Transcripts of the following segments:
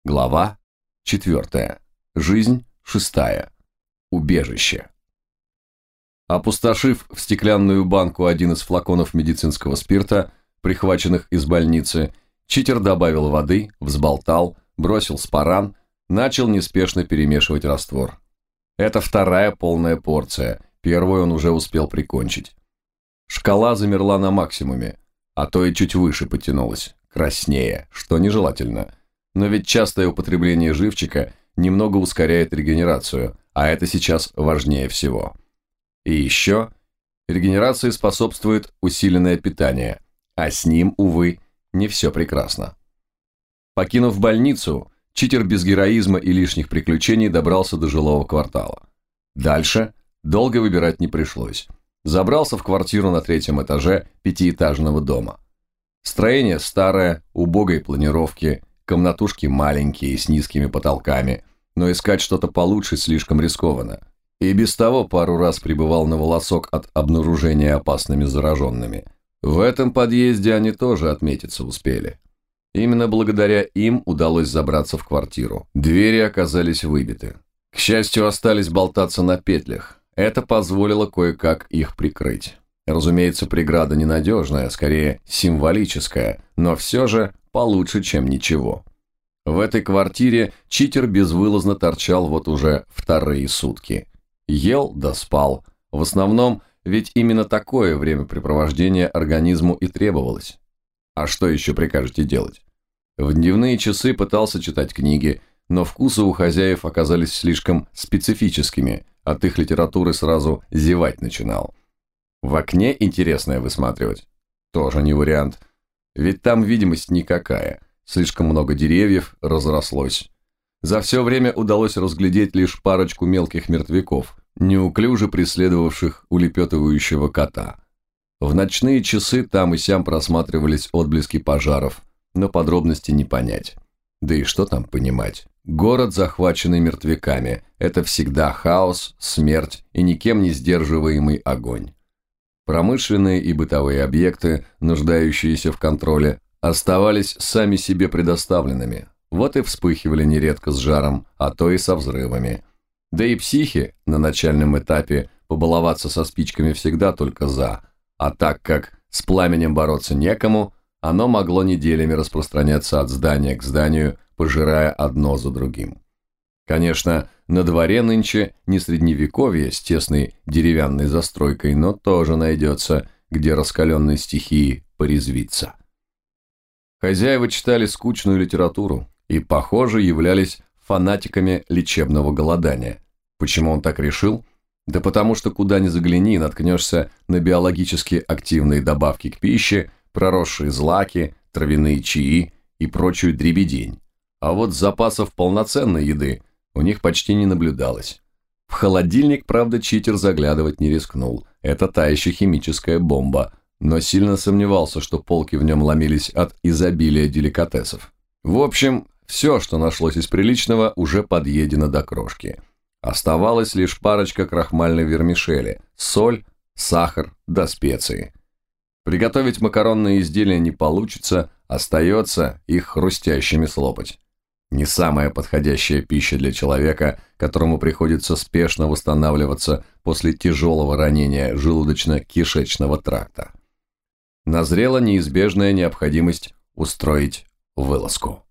Глава 4. Жизнь 6. Убежище. Опустошив в стеклянную банку один из флаконов медицинского спирта, прихваченных из больницы, читер добавил воды, взболтал, бросил спаран, начал неспешно перемешивать раствор. Это вторая полная порция, первую он уже успел прикончить. Шкала замерла на максимуме, а то и чуть выше потянулась, краснее, что нежелательно. Но ведь частое употребление живчика немного ускоряет регенерацию, а это сейчас важнее всего. И еще регенерации способствует усиленное питание, а с ним, увы, не все прекрасно. Покинув больницу, читер без героизма и лишних приключений добрался до жилого квартала. Дальше долго выбирать не пришлось. Забрался в квартиру на 3-м этаже 5-этажного дома. Строение старое, убогой планировки, комнатушки маленькие, с низкими потолками, но искать что-то получше слишком рискованно. И без того пару раз пребывал на волосок от обнаружения опасными зараженными. В этом подъезде они тоже отметиться успели. Именно благодаря им удалось забраться в квартиру. Двери оказались выбиты. К счастью, остались болтаться на петлях. Это позволило кое-как их прикрыть. Разумеется, преграда ненадежная, скорее символическая, но все же получше, чем ничего. В этой квартире читер безвылазно торчал вот уже вторые сутки. Ел да спал. В основном, ведь именно такое времяпрепровождение организму и требовалось. А что еще прикажете делать? В дневные часы пытался читать книги, но вкусы у хозяев оказались слишком специфическими, от их литературы сразу зевать начинал. В окне интересное высматривать? Тоже не вариант. Ведь там видимость никакая. Слишком много деревьев разрослось. За все время удалось разглядеть лишь парочку мелких мертвяков, неуклюже преследовавших улепетывающего кота. В ночные часы там и сям просматривались отблески пожаров, но подробности не понять. Да и что там понимать? Город, захваченный мертвяками, это всегда хаос, смерть и никем не сдерживаемый огонь. Промышленные и бытовые объекты, нуждающиеся в контроле, оставались сами себе предоставленными, вот и вспыхивали нередко с жаром, а то и со взрывами. Да и психи на начальном этапе побаловаться со спичками всегда только за, а так как с пламенем бороться некому, оно могло неделями распространяться от здания к зданию, пожирая одно за другим. Конечно, на дворе нынче не средневековье с тесной деревянной застройкой, но тоже найдется, где раскаленной стихии порезвиться. Хозяева читали скучную литературу и, похоже, являлись фанатиками лечебного голодания. Почему он так решил? Да потому что куда ни загляни, наткнешься на биологически активные добавки к пище, проросшие злаки, травяные чаи и прочую дребедень. А вот запасов полноценной еды у них почти не наблюдалось. В холодильник, правда, читер заглядывать не рискнул. Это та еще химическая бомба, но сильно сомневался, что полки в нем ломились от изобилия деликатесов. В общем, все, что нашлось из приличного, уже подъедено до крошки. Оставалась лишь парочка крахмальной вермишели, соль, сахар да специи. Приготовить макаронные изделия не получится, остается их хрустящими слопать. Не самая подходящая пища для человека, которому приходится спешно восстанавливаться после тяжелого ранения желудочно-кишечного тракта. Назрела неизбежная необходимость устроить вылазку.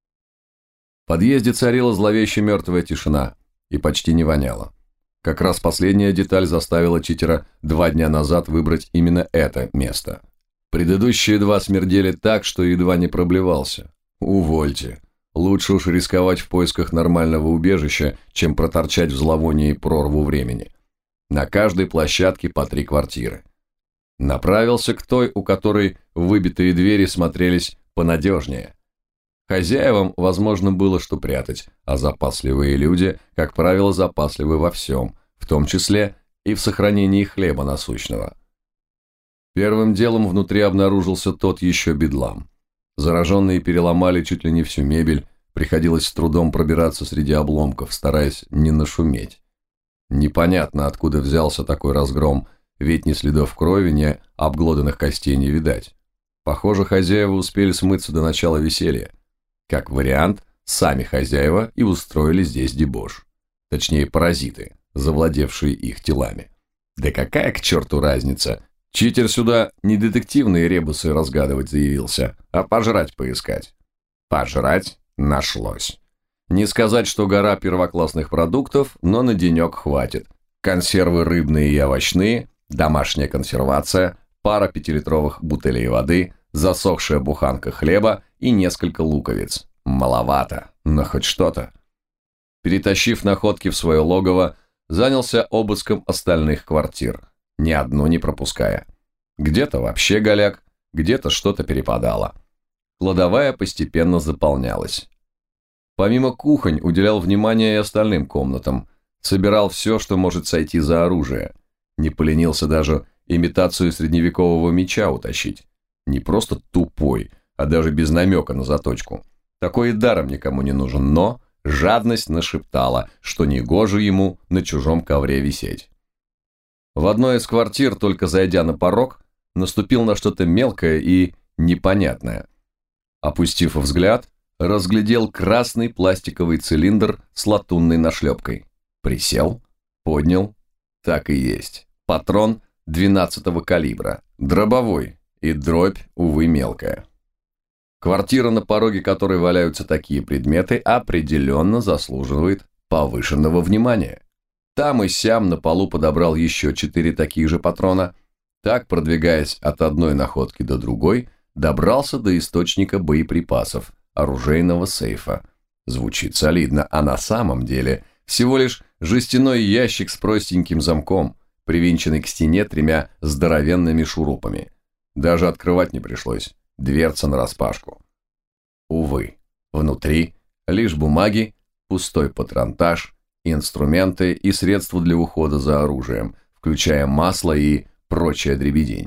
В подъезде царила зловеще мертвая тишина и почти не воняло. Как раз последняя деталь заставила читера 2 дня назад выбрать именно это место. Предыдущие 2 смердели так, что едва не проблевался. Увольте. Лучше уж рисковать в поисках нормального убежища, чем проторчать в зловонии прорву времени. На каждой площадке по 3 квартиры. Направился к той, у которой выбитые двери смотрелись понадежнее. Хозяевам, возможно, было что прятать, а запасливые люди, как правило, запасливы во всем, в том числе и в сохранении хлеба насущного. Первым делом внутри обнаружился тот еще бедлам. Зараженные переломали чуть ли не всю мебель, приходилось с трудом пробираться среди обломков, стараясь не нашуметь. Непонятно, откуда взялся такой разгром, ведь ни следов крови, ни обглоданных костей не видать. Похоже, хозяева успели смыться до начала веселья. Как вариант, сами хозяева и устроили здесь дебош. Точнее, паразиты, завладевшие их телами. Да какая к черту разница? Читер сюда не детективные ребусы разгадывать заявился, а пожрать поискать. Пожрать нашлось. Не сказать, что гора первоклассных продуктов, но на денек хватит. Консервы рыбные и овощные, домашняя консервация, пара 5-литровых бутылей воды, засохшая буханка хлеба и несколько луковиц. Маловато, но хоть что-то. Перетащив находки в свое логово, занялся обыском остальных квартир, ни одну не пропуская. Где-то вообще голяк, где-то что-то перепадало. Кладовая постепенно заполнялась. Помимо кухонь, уделял внимание и остальным комнатам, собирал все, что может сойти за оружие. Не поленился даже имитацию средневекового меча утащить. Не просто тупой, а даже без намека на заточку. Такой и даром никому не нужен, но жадность нашептала, что негоже ему на чужом ковре висеть. В одной из квартир, только зайдя на порог, наступил на что-то мелкое и непонятное. Опустив взгляд, разглядел красный пластиковый цилиндр с латунной нашлепкой. Присел, поднял. Так и есть. Патрон 12-го калибра, дробовой, и дробь, увы, мелкая. Квартира, на пороге которой валяются такие предметы, определенно заслуживает повышенного внимания. Там и сям на полу подобрал еще 4 таких же патрона. Так, продвигаясь от одной находки до другой, добрался до источника боеприпасов, оружейного сейфа. Звучит солидно, а на самом деле всего лишь жестяной ящик с простеньким замком, привинченный к стене 3 здоровенными шурупами. Даже открывать не пришлось, дверца нараспашку. Увы, внутри лишь бумаги, пустой патронтаж, инструменты и средства для ухода за оружием, включая масло и прочая дребедень.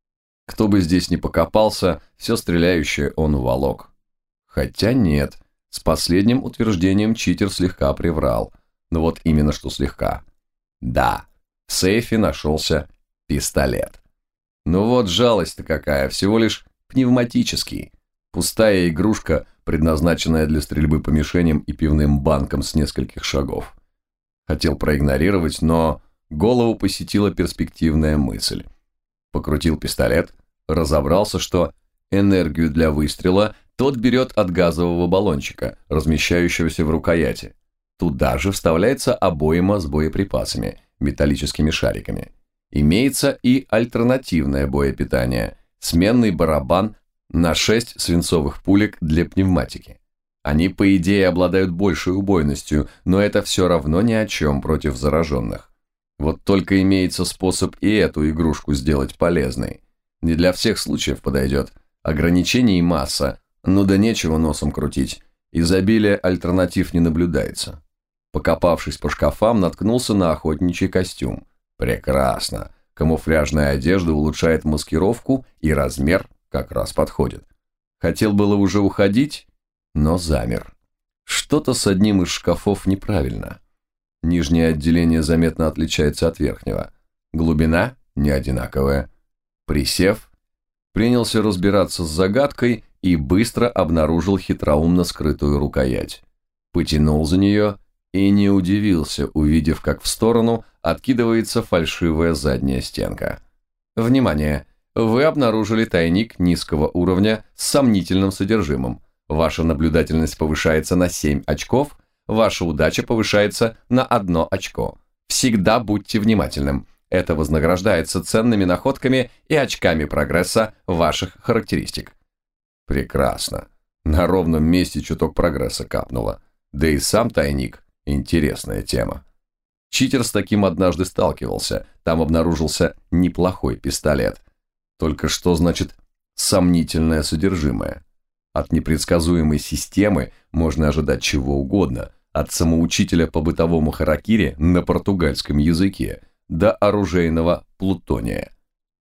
Кто бы здесь ни покопался, все стреляющее он уволок. Хотя нет, с последним утверждением читер слегка приврал. Но вот именно что слегка. Да, в сейфе нашелся пистолет. Ну вот жалость-то какая, всего лишь пневматический. Пустая игрушка, предназначенная для стрельбы по мишеням и пивным банкам с нескольких шагов. Хотел проигнорировать, но голову посетила перспективная мысль. Покрутил пистолет, разобрался, что энергию для выстрела тот берет от газового баллончика, размещающегося в рукояти. Туда же вставляется обойма с боеприпасами, металлическими шариками. Имеется и альтернативное боепитание, сменный барабан на 6 свинцовых пулек для пневматики. Они, по идее, обладают большей убойностью, но это все равно ни о чем против зараженных. Вот только имеется способ и эту игрушку сделать полезной. Не для всех случаев подойдет. Ограничений масса, ну да нечего носом крутить. Изобилие альтернатив не наблюдается. Покопавшись по шкафам, наткнулся на охотничий костюм. Прекрасно. Камуфляжная одежда улучшает маскировку, и размер как раз подходит. Хотел было уже уходить, но замер. Что-то с одним из шкафов неправильно. Нижнее отделение заметно отличается от верхнего. Глубина не одинаковая. Присев, принялся разбираться с загадкой и быстро обнаружил хитроумно скрытую рукоять. Потянул за нее и не удивился, увидев, как в сторону откидывается фальшивая задняя стенка. Внимание! Вы обнаружили тайник низкого уровня с сомнительным содержимым. Ваша наблюдательность повышается на 7 очков, ваша удача повышается на 1 очко. Всегда будьте внимательным. Это вознаграждается ценными находками и очками прогресса ваших характеристик. Прекрасно. На ровном месте чуток прогресса капнуло. Да и сам тайник – интересная тема. Читер с таким однажды сталкивался. Там обнаружился неплохой пистолет. Только что значит сомнительное содержимое? От непредсказуемой системы можно ожидать чего угодно, от самоучителя по бытовому харакири на португальском языке до оружейного плутония.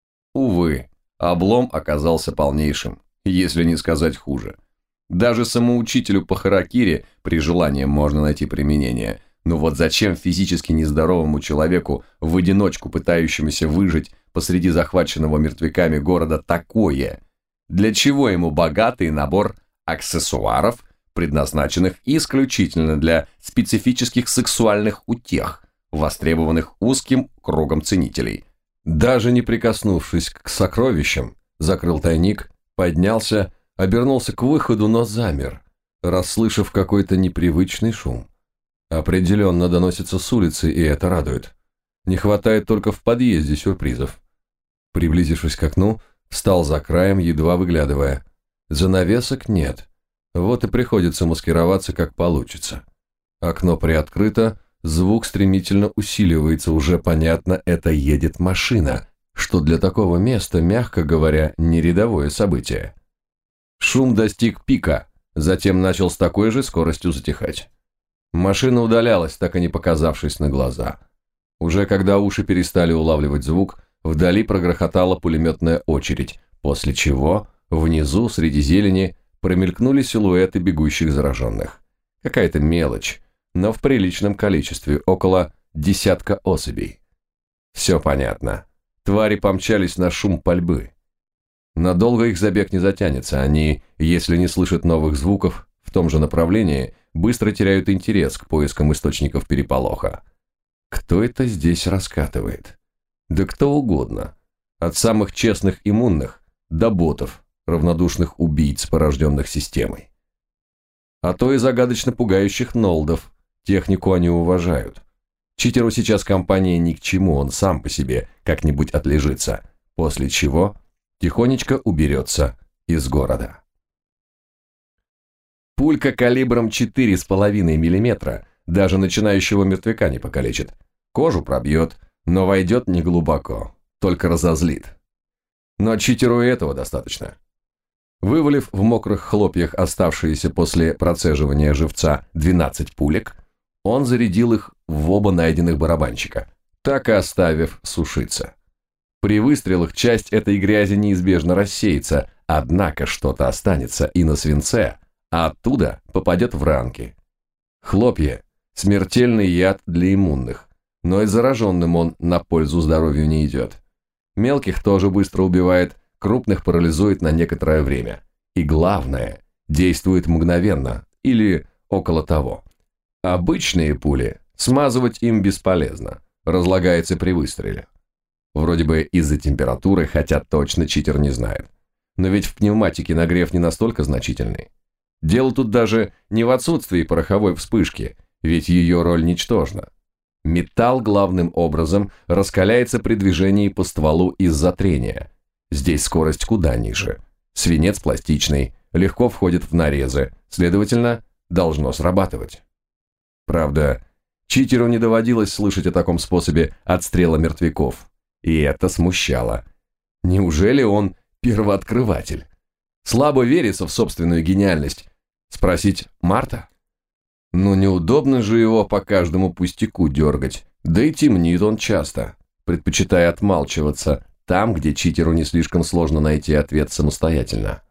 Увы, облом оказался полнейшим, если не сказать хуже. Даже самоучителю по харакири при желании можно найти применение, но вот зачем физически нездоровому человеку, в одиночку пытающемуся выжить посреди захваченного мертвяками города, такое? Для чего ему богатый набор аксессуаров, предназначенных исключительно для специфических сексуальных утех, востребованных узким кругом ценителей. Даже не прикоснувшись к сокровищам, закрыл тайник, поднялся, обернулся к выходу, но замер, расслышав какой-то непривычный шум. Определенно доносится с улицы, и это радует. Не хватает только в подъезде сюрпризов. Приблизившись к окну, встал за краем, едва выглядывая. Занавесок нет. Вот и приходится маскироваться, как получится. Окно приоткрыто, звук стремительно усиливается, уже понятно, это едет машина, что для такого места, мягко говоря, не рядовое событие. Шум достиг пика, затем начал с такой же скоростью затихать. Машина удалялась, так и не показавшись на глаза. Уже когда уши перестали улавливать звук, вдали прогрохотала пулеметная очередь, после чего внизу, среди зелени, промелькнули силуэты бегущих зараженных. Какая-то мелочь, но в приличном количестве, около десятка особей. Все понятно. Твари помчались на шум пальбы. Надолго их забег не затянется, они, если не слышат новых звуков в том же направлении, быстро теряют интерес к поискам источников переполоха. Кто это здесь раскатывает? Да кто угодно. От самых честных иммунных до ботов, равнодушных убийц, порожденных системой. А то и загадочно пугающих нолдов. Технику они уважают. Читеру сейчас компания ни к чему, он сам по себе как-нибудь отлежится, после чего тихонечко уберется из города. Пулька калибром 4,5 мм даже начинающего мертвяка не покалечит. Кожу пробьет, но войдет неглубоко, только разозлит. Но читеру и этого достаточно. Вывалив в мокрых хлопьях оставшиеся после процеживания живца 12 пулек, он зарядил их в оба найденных барабанчика, так и оставив сушиться. При выстрелах часть этой грязи неизбежно рассеется, однако что-то останется и на свинце, а оттуда попадет в ранки. Хлопья – смертельный яд для иммунных, но и зараженным он на пользу здоровью не идет. Мелких тоже быстро убивает, крупных парализует на некоторое время. И главное, действует мгновенно или около того. Обычные пули смазывать им бесполезно, разлагается при выстреле. Вроде бы из-за температуры, хотя точно читер не знает. Но ведь в пневматике нагрев не настолько значительный. Дело тут даже не в отсутствии пороховой вспышки, ведь ее роль ничтожна. Металл главным образом раскаляется при движении по стволу из-за трения. Здесь скорость куда ниже. Свинец пластичный, легко входит в нарезы, следовательно, должно срабатывать. Правда, читеру не доводилось слышать о таком способе отстрела мертвяков, и это смущало. Неужели он первооткрыватель? Слабо верится в собственную гениальность. Спросить Марта? Ну, неудобно же его по каждому пустяку дергать, да и темнит он часто, предпочитая отмалчиваться там, где читеру не слишком сложно найти ответ самостоятельно.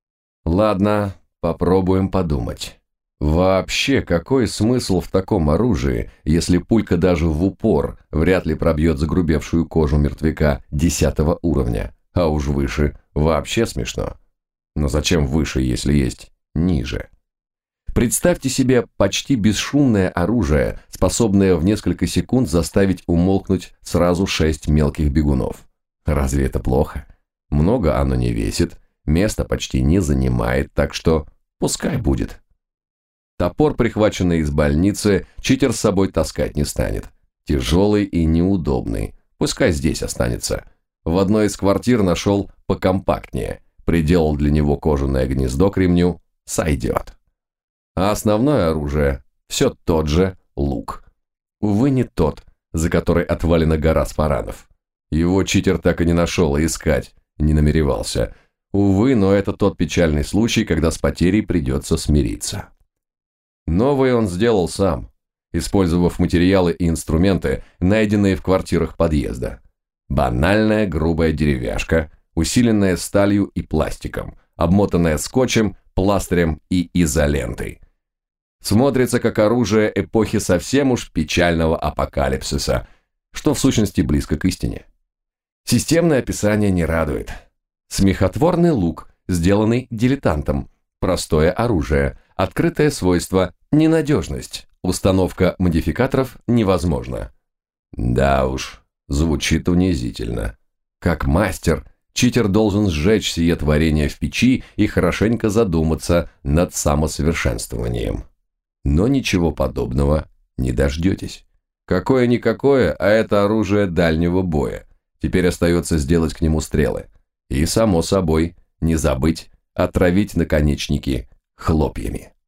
Ладно, попробуем подумать. Вообще, какой смысл в таком оружии, если пулька даже в упор вряд ли пробьет загрубевшую кожу мертвяка 10 уровня, а уж выше вообще смешно. Но зачем выше, если есть ниже? Представьте себе почти бесшумное оружие, способное в несколько секунд заставить умолкнуть сразу 6 мелких бегунов. Разве это плохо? Много оно не весит, места почти не занимает, так что пускай будет. Топор, прихваченный из больницы, читер с собой таскать не станет. Тяжелый и неудобный, пускай здесь останется. В одной из квартир нашел покомпактнее, приделал для него кожаное гнездо к ремню, сойдет. А основное оружие все тот же лук. Увы, не тот, за который отвалена гора спаранов. Его читер так и не нашел, и искать не намеревался. Увы, но это тот печальный случай, когда с потерей придется смириться. Новый он сделал сам, использовав материалы и инструменты, найденные в квартирах подъезда. Банальная грубая деревяшка, усиленная сталью и пластиком, обмотанная скотчем, пластырем и изолентой. Смотрится как оружие эпохи совсем уж печального апокалипсиса, что в сущности близко к истине. Системное описание не радует. Смехотворный лук, сделанный дилетантом, простое оружие, Открытое свойство – ненадежность. Установка модификаторов невозможна. Да уж, звучит унизительно. Как мастер, читер должен сжечь сие творение в печи и хорошенько задуматься над самосовершенствованием. Но ничего подобного не дождетесь. Какое-никакое, а это оружие дальнего боя. Теперь остается сделать к нему стрелы. И, само собой, не забыть отравить наконечники хлопьями.